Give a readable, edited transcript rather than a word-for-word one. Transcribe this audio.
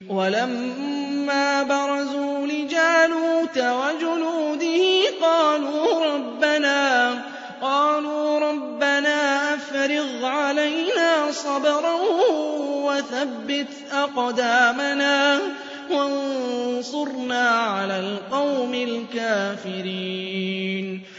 وَلَمَّا بَرَزُوا لِجَالُوتَ وَجُنُودِهِ قَالُوا رَبَّنَا أَفْرِغْ عَلَيْنَا صَبْرًا وَثَبِّتْ أَقْدَامَنَا وَانصُرْنَا عَلَى الْقَوْمِ الْكَافِرِينَ